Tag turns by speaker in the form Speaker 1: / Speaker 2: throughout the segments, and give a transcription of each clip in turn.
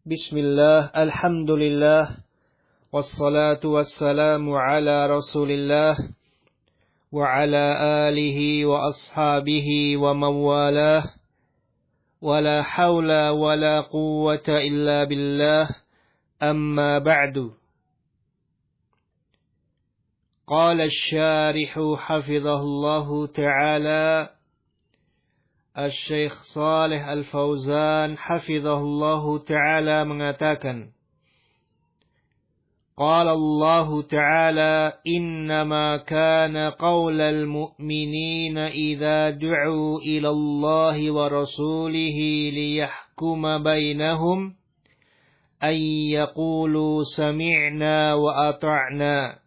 Speaker 1: Bismillah, alhamdulillah, wassalatu wassalamu ala rasulillah, wa ala alihi wa ashabihi wa mawalah, wa la hawla wa la quwwata illa billah, amma ba'du. Qala asy-syarihu hafizahullahu ta'ala, Al-Syeikh Shalih Al-Fauzan hafizahullahu ta'ala mengatakan, Qala Allah ta'ala, innama kana qawlal mu'minina idza du'u ila Allah wa rasulihi liyahkuma bainahum ay yaqulu sami'na wa ata'na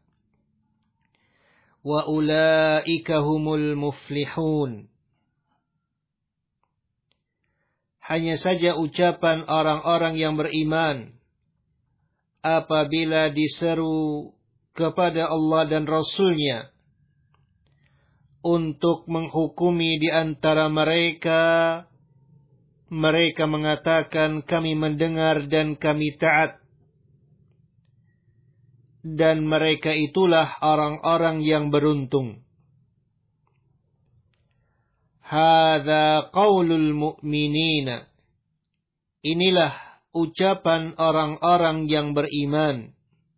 Speaker 1: wa ulaika humul muflihun. Hanya saja ucapan orang-orang yang beriman apabila diseru kepada Allah dan Rasul-Nya untuk menghukumi di antara mereka, mereka mengatakan kami mendengar dan kami taat. Dan mereka itulah orang-orang yang beruntung. Hadza qaulul mu'minina. Inilah ucapan orang-orang yang beriman.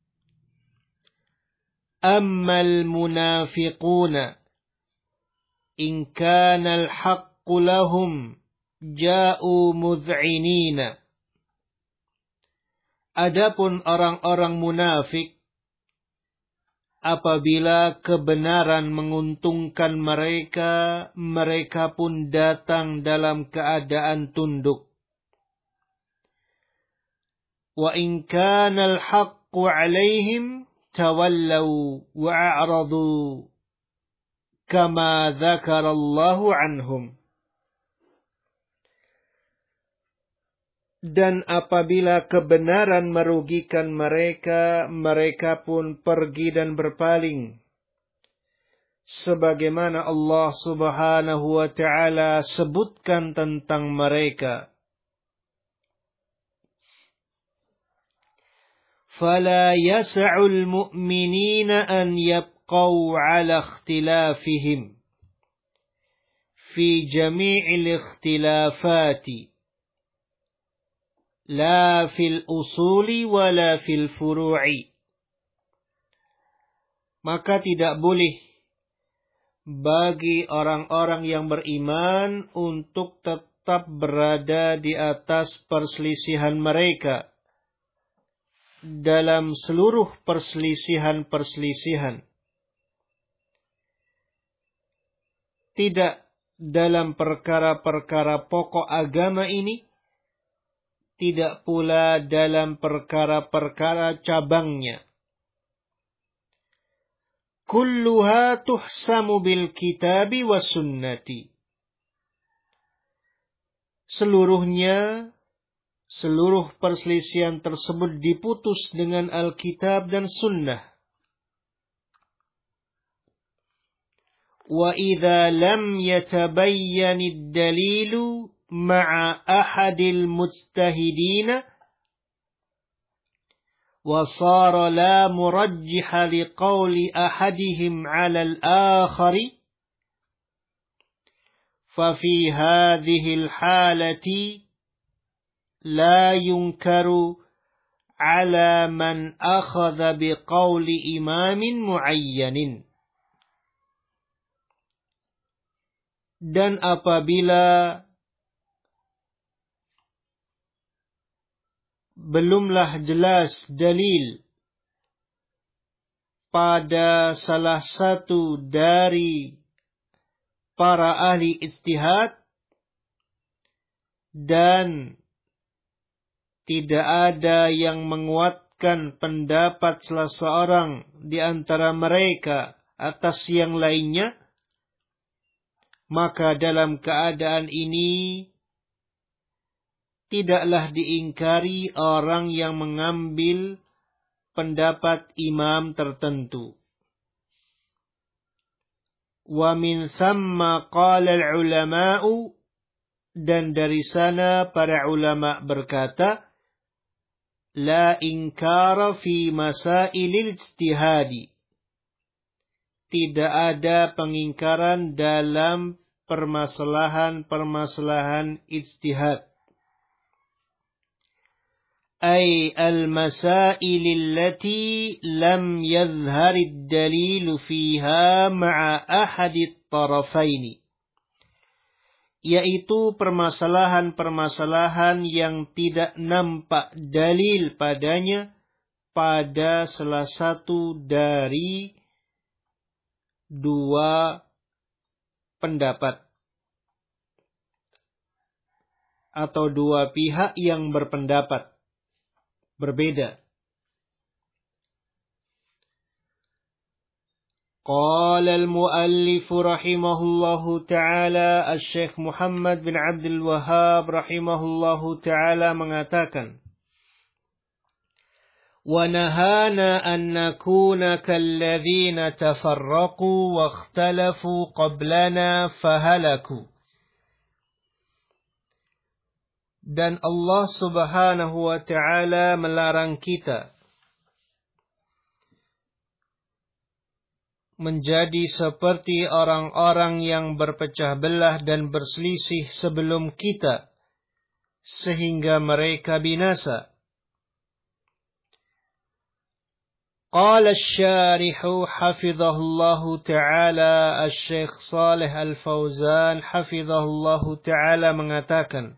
Speaker 1: Ammal munafiquna in kana al-haqqu lahum ja'u mud'inina. Adapun orang-orang munafik, apabila kebenaran menguntungkan mereka, mereka pun datang dalam keadaan tunduk. Wa in kana al-haqqu 'alaihim tawallaw wa a'radu kama dzakara Allahu 'anhum. Dan apabila kebenaran merugikan mereka, mereka pun pergi dan berpaling. Sebagaimana Allah Subhanahu wa ta'ala sebutkan tentang mereka. فَلَا يَسَعُ الْمُؤْمِنِينَ أَنْ يَبْقَوْا عَلَى اخْتِلَافِهِمْ فِي جَمِيعِ الْاخْتِلَافَاتِ La fil usuli wa la fil furu'i. Maka tidak boleh bagi orang-orang yang beriman untuk tetap berada di atas perselisihan mereka dalam seluruh perselisihan-perselisihan. Tidak dalam perkara-perkara pokok agama ini, tidak pula dalam perkara-perkara cabangnya. Kulluha tuhsamu bil kitabi was sunnati. Seluruh perselisihan tersebut diputus dengan Alkitab dan Sunnah. Wa idza lam yatabayyanid dalilu ma'a ahadil mujtahidina wa sara la murajjiha liqawli ahadihim 'ala al-akhari fa fi hadhihi al-halati la yunkaru 'ala man akhadha biqawli imamin mu'ayyanin. Dan apabila belumlah jelas dalil pada salah satu dari para ahli ijtihad dan tidak ada yang menguatkan pendapat salah seorang di antara mereka atas yang lainnya, maka dalam keadaan ini tidaklah diingkari orang yang mengambil pendapat imam tertentu. Wa min thamma qala al-ulama'u, dan dari sana para ulama berkata, la inkara fi masailil ijtihadi. Tidak ada pengingkaran dalam permasalahan-permasalahan ijtihad. Ay al-masail allati lam yadhhar ad-dalil fiha ma'a ahad at-tarafaini. Yaitu permasalahan-permasalahan yang tidak nampak dalil padanya pada salah satu dari dua pendapat atau dua pihak yang berpendapat berbeda. Qala al-muallif rahimahullahu ta'ala, Al-Syekh Muhammad bin Abdul Wahhab rahimahullahu ta'ala mengatakan, wa nahana an nakuna kalladzina tafarraqu wa ikhtalafu qablana fahalaku. Dan Allah Subhanahu wa ta'ala melarang kita menjadi seperti orang-orang yang berpecah belah dan berselisih sebelum kita, sehingga mereka binasa. Qala asy-syarihu hafizahullahu ta'ala, Asy-Syaikh Shalih Al-Fauzan hafizahullahu ta'ala mengatakan,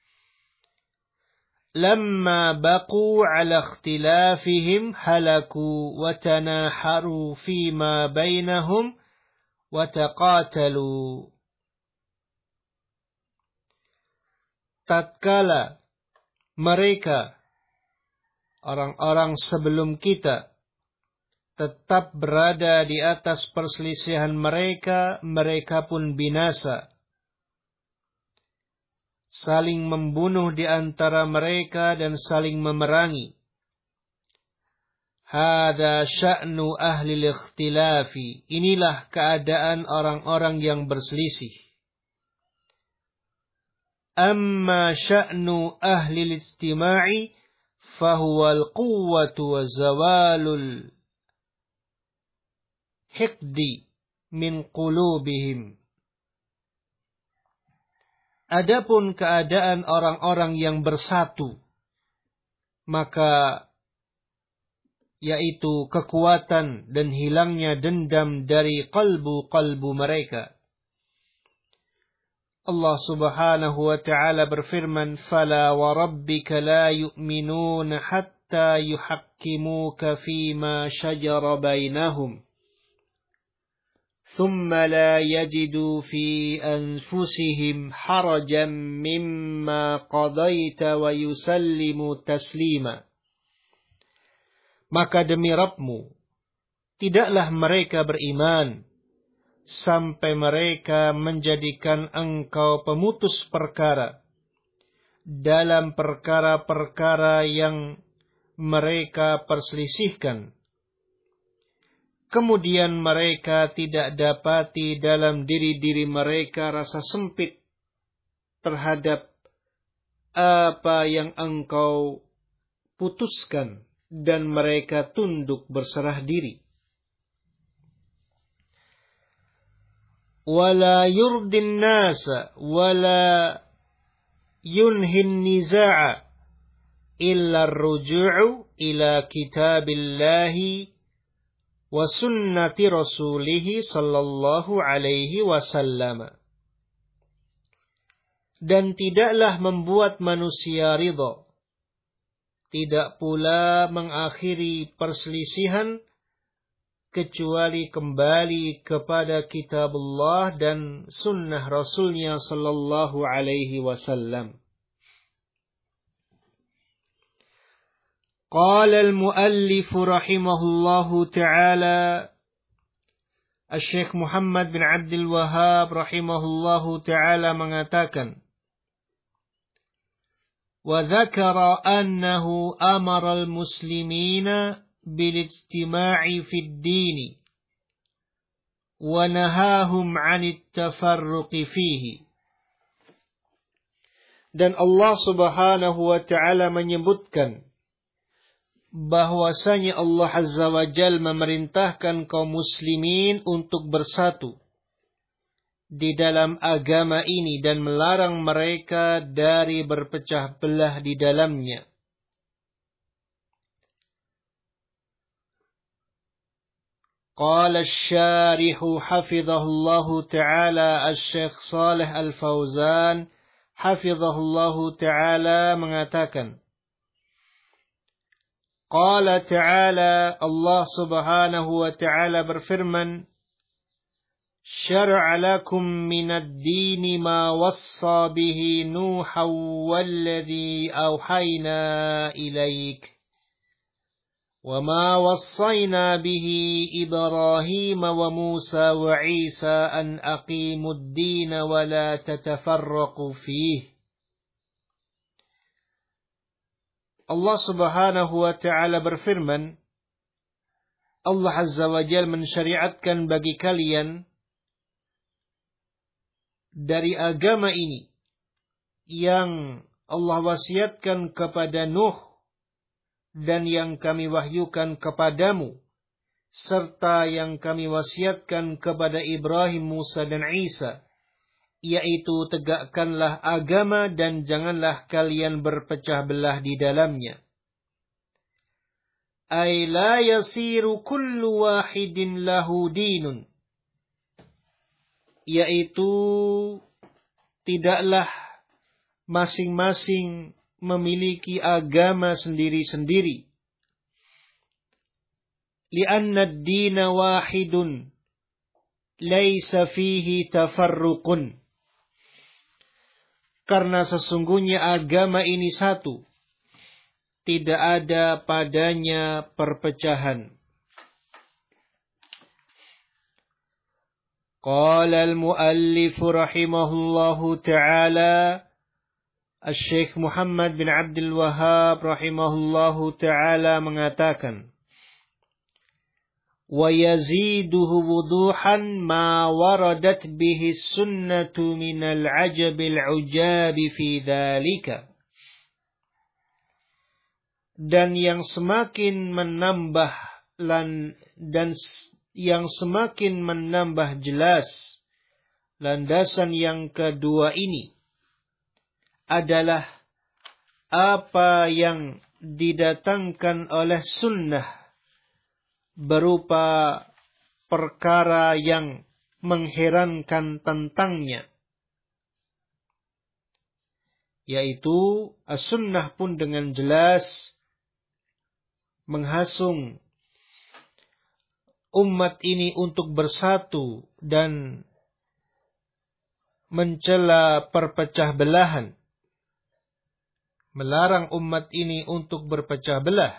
Speaker 1: Lamma baqu ala ikhtilafihim halaku wa tanaharu fima bainahum wa taqatalu. Tatkala mereka, orang-orang sebelum kita, tetap berada di atas perselisihan mereka, mereka pun binasa. Saling membunuh di antara mereka dan saling memerangi. Hada sya'nu ahli al-ikhtilafi. Inilah keadaan orang-orang yang berselisih. Amma sya'nu ahli al-istima'i fahuwa al-quwwatu wa zawalul hiqdi min qulubihim. Adapun keadaan orang-orang yang bersatu, maka yaitu kekuatan dan hilangnya dendam dari kalbu-kalbu mereka. Allah Subhanahu wa ta'ala berfirman, "Fala wa rabbika la yu'minuna hatta yuhakkimuka fima shajara bainahum." ثم لا يجدوا في أنفسهم حرجا مما قضيت ويسلموا تسليما. Maka demi Rabbmu, tidaklah mereka beriman sampai mereka menjadikan engkau pemutus perkara dalam perkara-perkara yang mereka perselisihkan. Kemudian mereka tidak dapati dalam diri-diri mereka rasa sempit terhadap apa yang engkau putuskan, dan mereka tunduk berserah diri. Wala yurdin nasa wala yunhin niza'a illa ar-ruju'u ila kitabillahi wa sunnati rasulih sallallahu alaihi wasallam. Dan tidaklah membuat manusia ridha, tidak pula mengakhiri perselisihan, kecuali kembali kepada kitab Allah dan sunnah Rasulnya sallallahu alaihi wasallam. قال المؤلف رحمه الله تعالى, Al-Syekh Muhammad bin Abdul Wahhab rahimahullahu ta'ala mengatakan, وذكر أنه أمر المسلمين بالاجتماع في الدين ونهاهم عن التفرق فيه. Dan Allah Subhanahu wa ta'ala menyebutkan bahwasanya Allah Azza wa Jalla memerintahkan kaum muslimin untuk bersatu di dalam agama ini dan melarang mereka dari berpecah belah di dalamnya. Qala asy-syarihu hafizahullahu ta'ala Asy-Syaikh Shalih Al-Fauzan hafizahullahu ta'ala mengatakan, Qala ta'ala, Allah subhanahu wa ta'ala berfirman, Syar'a lakum minad dini ma wassa bihi Nuhan walladhi awhayna ilaik وما وصينا به إبراهيم وموسى وعيسى أن أقيموا الدين ولا تتفرقوا فيه. Allah subhanahu wa ta'ala berfirman, Allah Azza wa Jalla mensyariatkan bagi kalian dari agama ini yang Allah wasiatkan kepada Nuh dan yang kami wahyukan kepadamu, serta yang kami wasiatkan kepada Ibrahim, Musa, dan Isa, yaitu tegakkanlah agama dan janganlah kalian berpecah belah di dalamnya. Ay la yasiru kullu wahidin lahu dinun, yaitu tidaklah masing-masing memiliki agama sendiri-sendiri. Lianna ad-dina wahidun laisa fihi tafarruqun. Karena sesungguhnya agama ini satu, tidak ada padanya perpecahan. Qala al-muallif rahimahullahu ta'ala, Asy-Syaikh Muhammad bin Abdul Wahhab rahimahullahu ta'ala mengatakan, wa yaziduhu wuduhan ma waradat bihi sunnatu minal ajabil ujabi fi dhalika. Dan yang semakin menambah yang semakin menambah jelas landasan yang kedua ini adalah apa yang didatangkan oleh sunnah berupa perkara yang mengherankan tentangnya. Yaitu as-sunnah pun dengan jelas menghasung umat ini untuk bersatu dan mencela perpecah belahan. Melarang umat ini untuk berpecah belah.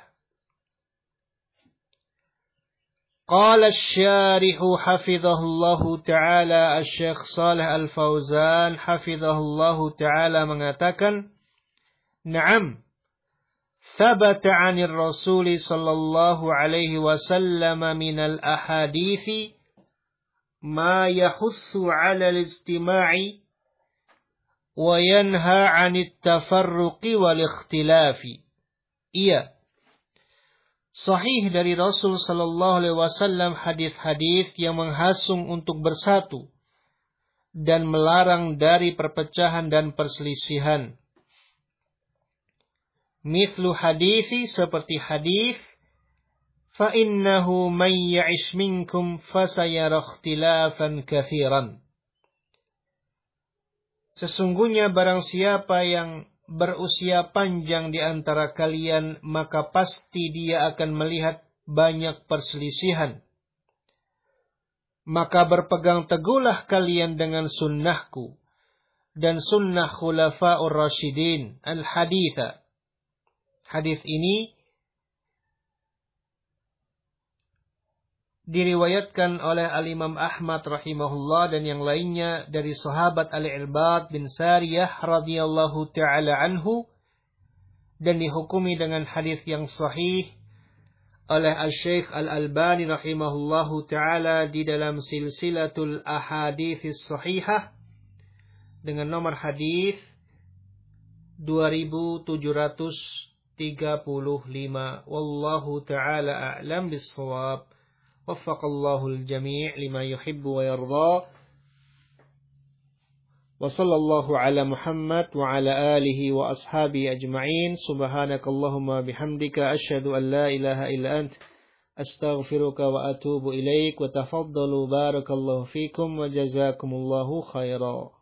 Speaker 1: Qala asy-syarihu hafizahullahu ta'ala Asy-Syaikh Shalih Al-Fauzan hafizahullahu ta'ala mengatakan, Naam, thabata 'anir Rasul sallallahu alaihi wasallam minal ahadithi ma yahussu 'ala al-istima'i wa yanha 'anit tafarruqi wal ikhtilafi. Iya, sahih dari Rasul sallallahu alaihi wasallam hadis-hadis yang menghasung untuk bersatu dan melarang dari perpecahan dan perselisihan. Mithlu hadithi, seperti hadis, fa innahu man ya'ish minkum fasayara ikhtilafan katsiran. Sesungguhnya barang siapa yang berusia panjang di antara kalian, maka pasti dia akan melihat banyak perselisihan. Maka berpegang teguhlah kalian dengan sunnahku dan sunnah khulafa'ur rasyidin al-haditha. Hadis ini diriwayatkan oleh Al-Imam Ahmad rahimahullah dan yang lainnya dari sahabat Al-Irbad bin Sariyah radhiyallahu ta'ala anhu, dan dihukumi dengan hadis yang sahih oleh Al-Syaikh Al-Albani rahimahullahu ta'ala di dalam silsilatul ahadithis sahihah dengan nomor hadis 2735. Wallahu ta'ala a'lam bis-shawab. Waffaqallahu al-jami' lima yuhibbu wa yarda. Wa sallallahu ala Muhammad wa ala alihi wa ashabihi ajma'in. Subhanakallahumma bihamdika asyhadu an la ilaha illa ant astaghfiruka wa atubu ilaik. Wa tafaddalu barakallahu fikum wa jazakumullahu khairan.